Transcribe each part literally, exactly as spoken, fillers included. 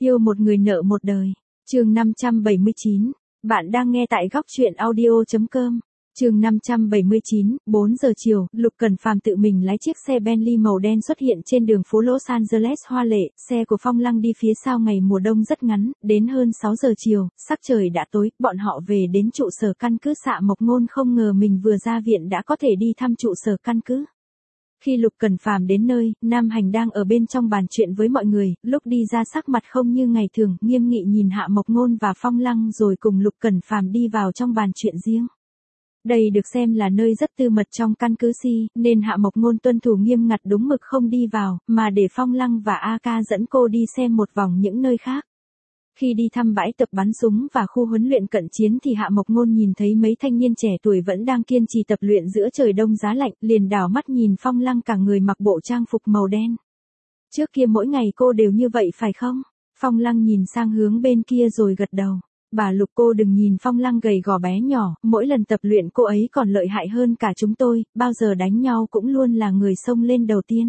Yêu một người nợ một đời. Chương năm trăm bảy mươi chín. Bạn đang nghe tại góc truyện audio chấm com. Chương năm trăm bảy mươi chín, bốn giờ chiều, Lục Cẩn Phàm tự mình lái chiếc xe Bentley màu đen xuất hiện trên đường phố Los Angeles hoa lệ, xe của Phong Lăng đi phía sau. Ngày mùa đông rất ngắn, đến hơn sáu giờ chiều, sắc trời đã tối, bọn họ về đến trụ sở căn cứ Xạ Mộc Ngôn. Không ngờ mình vừa ra viện đã có thể đi thăm trụ sở căn cứ. Khi Lục Cẩn Phàm đến nơi, Nam Hành đang ở bên trong bàn chuyện với mọi người, lúc đi ra sắc mặt không như ngày thường, nghiêm nghị nhìn Hạ Mộc Ngôn và Phong Lăng rồi cùng Lục Cẩn Phàm đi vào trong bàn chuyện riêng. Đây được xem là nơi rất tư mật trong căn cứ Si, nên Hạ Mộc Ngôn tuân thủ nghiêm ngặt đúng mực không đi vào, mà để Phong Lăng và a ca dẫn cô đi xem một vòng những nơi khác. Khi đi thăm bãi tập bắn súng và khu huấn luyện cận chiến thì Hạ Mộc Ngôn nhìn thấy mấy thanh niên trẻ tuổi vẫn đang kiên trì tập luyện giữa trời đông giá lạnh, liền đảo mắt nhìn Phong Lăng cả người mặc bộ trang phục màu đen. Trước kia mỗi ngày cô đều như vậy phải không? Phong Lăng nhìn sang hướng bên kia rồi gật đầu. Bà Lục, cô đừng nhìn Phong Lăng gầy gò bé nhỏ, mỗi lần tập luyện cô ấy còn lợi hại hơn cả chúng tôi, bao giờ đánh nhau cũng luôn là người xông lên đầu tiên.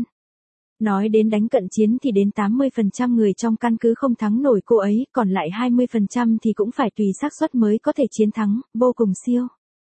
Nói đến đánh cận chiến thì đến tám mươi phần trăm người trong căn cứ không thắng nổi cô ấy, còn lại hai mươi phần trăm thì cũng phải tùy xác suất mới có thể chiến thắng, vô cùng siêu.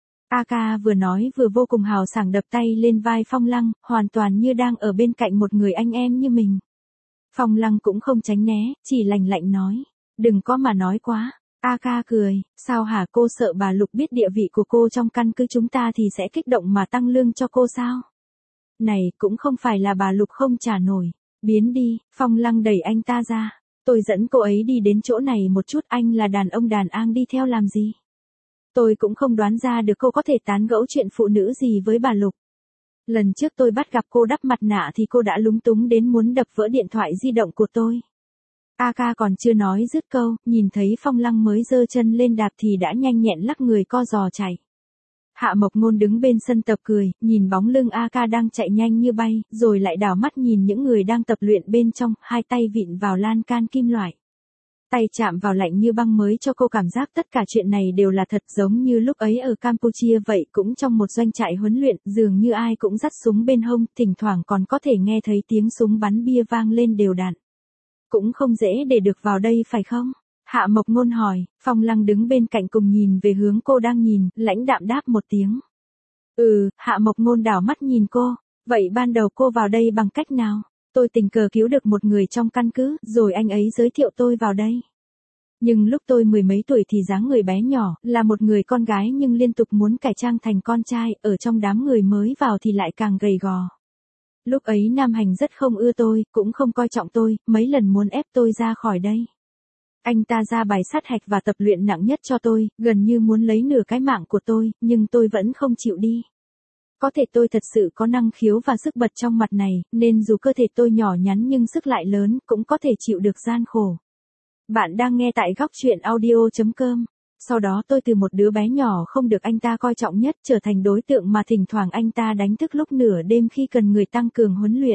a ca vừa nói vừa vô cùng hào sảng đập tay lên vai Phong Lăng, hoàn toàn như đang ở bên cạnh một người anh em như mình. Phong Lăng cũng không tránh né, chỉ lạnh lạnh nói, đừng có mà nói quá. a ca cười, sao hả, cô sợ bà Lục biết địa vị của cô trong căn cứ chúng ta thì sẽ kích động mà tăng lương cho cô sao? Này, cũng không phải là bà Lục không trả nổi. Biến đi. Phong Lăng đẩy anh ta ra. Tôi dẫn cô ấy đi đến chỗ này một chút, anh là đàn ông đàn an đi theo làm gì? Tôi cũng không đoán ra được cô có thể tán gẫu chuyện phụ nữ gì với bà Lục. Lần trước tôi bắt gặp cô đắp mặt nạ thì cô đã lúng túng đến muốn đập vỡ điện thoại di động của tôi. a ca còn chưa nói dứt câu, nhìn thấy Phong Lăng mới giơ chân lên đạp thì đã nhanh nhẹn lắc người co giò chạy. Hạ Mộc Ngôn đứng bên sân tập cười, nhìn bóng lưng a ca đang chạy nhanh như bay, rồi lại đảo mắt nhìn những người đang tập luyện bên trong, hai tay vịn vào lan can kim loại. Tay chạm vào lạnh như băng mới cho cô cảm giác tất cả chuyện này đều là thật, giống như lúc ấy ở Campuchia vậy, cũng trong một doanh trại huấn luyện, dường như ai cũng dắt súng bên hông, thỉnh thoảng còn có thể nghe thấy tiếng súng bắn bia vang lên đều đặn. Cũng không dễ để được vào đây phải không? Hạ Mộc Ngôn hỏi. Phong Lăng đứng bên cạnh cùng nhìn về hướng cô đang nhìn, lãnh đạm đáp một tiếng. Ừ, Hạ Mộc Ngôn đảo mắt nhìn cô. Vậy ban đầu cô vào đây bằng cách nào? Tôi tình cờ cứu được một người trong căn cứ, rồi anh ấy giới thiệu tôi vào đây. Nhưng lúc tôi mười mấy tuổi thì dáng người bé nhỏ, là một người con gái nhưng liên tục muốn cải trang thành con trai, ở trong đám người mới vào thì lại càng gầy gò. Lúc ấy Nam Hành rất không ưa tôi, cũng không coi trọng tôi, mấy lần muốn ép tôi ra khỏi đây. Anh ta ra bài sát hạch và tập luyện nặng nhất cho tôi, gần như muốn lấy nửa cái mạng của tôi, nhưng tôi vẫn không chịu đi. Có thể tôi thật sự có năng khiếu và sức bật trong mặt này, nên dù cơ thể tôi nhỏ nhắn nhưng sức lại lớn, cũng có thể chịu được gian khổ. Bạn đang nghe tại góc truyện audio chấm com. Sau đó tôi từ một đứa bé nhỏ không được anh ta coi trọng nhất trở thành đối tượng mà thỉnh thoảng anh ta đánh thức lúc nửa đêm khi cần người tăng cường huấn luyện.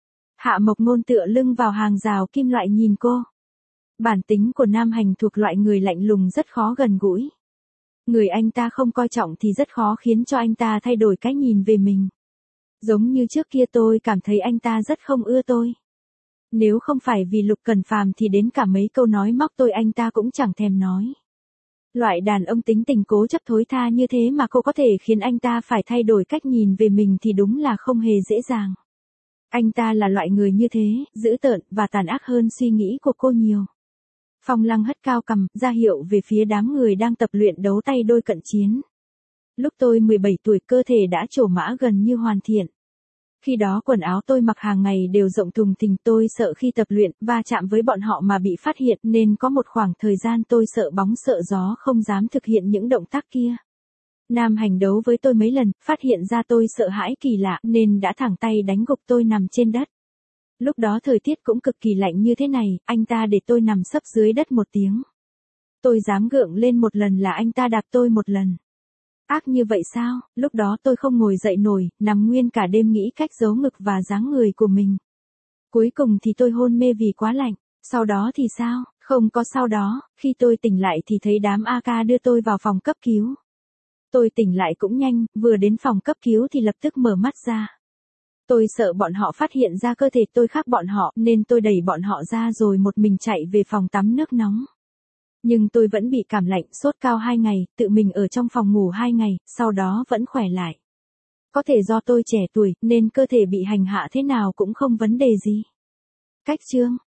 Hạ Mộc Ngôn tựa lưng vào hàng rào kim loại nhìn cô. Bản tính của Nam Hành thuộc loại người lạnh lùng rất khó gần gũi. Người anh ta không coi trọng thì rất khó khiến cho anh ta thay đổi cái nhìn về mình. Giống như trước kia tôi cảm thấy anh ta rất không ưa tôi. Nếu không phải vì Lục Cẩn Phàm thì đến cả mấy câu nói móc tôi anh ta cũng chẳng thèm nói. Loại đàn ông tính tình cố chấp thối tha như thế mà cô có thể khiến anh ta phải thay đổi cách nhìn về mình thì đúng là không hề dễ dàng. Anh ta là loại người như thế, dữ tợn và tàn ác hơn suy nghĩ của cô nhiều. Phong Lăng hất cao cằm, ra hiệu về phía đám người đang tập luyện đấu tay đôi cận chiến. Lúc tôi mười bảy tuổi cơ thể đã trổ mã gần như hoàn thiện. Khi đó quần áo tôi mặc hàng ngày đều rộng thùng thình, tôi sợ khi tập luyện va chạm với bọn họ mà bị phát hiện nên có một khoảng thời gian tôi sợ bóng sợ gió không dám thực hiện những động tác kia. Nam Hành đấu với tôi mấy lần, phát hiện ra tôi sợ hãi kỳ lạ nên đã thẳng tay đánh gục tôi nằm trên đất. Lúc đó thời tiết cũng cực kỳ lạnh như thế này, anh ta để tôi nằm sấp dưới đất một tiếng. Tôi dám gượng lên một lần là anh ta đạp tôi một lần. Ác như vậy sao? Lúc đó tôi không ngồi dậy nổi, nằm nguyên cả đêm nghĩ cách giấu ngực và dáng người của mình. Cuối cùng thì tôi hôn mê vì quá lạnh. Sau đó thì sao? Không có sau đó, khi tôi tỉnh lại thì thấy đám a ca đưa tôi vào phòng cấp cứu. Tôi tỉnh lại cũng nhanh, vừa đến phòng cấp cứu thì lập tức mở mắt ra. Tôi sợ bọn họ phát hiện ra cơ thể tôi khác bọn họ nên tôi đẩy bọn họ ra rồi một mình chạy về phòng tắm nước nóng. Nhưng tôi vẫn bị cảm lạnh, sốt cao hai ngày, tự mình ở trong phòng ngủ hai ngày, sau đó vẫn khỏe lại. Có thể do tôi trẻ tuổi nên cơ thể bị hành hạ thế nào cũng không vấn đề gì. Cách chương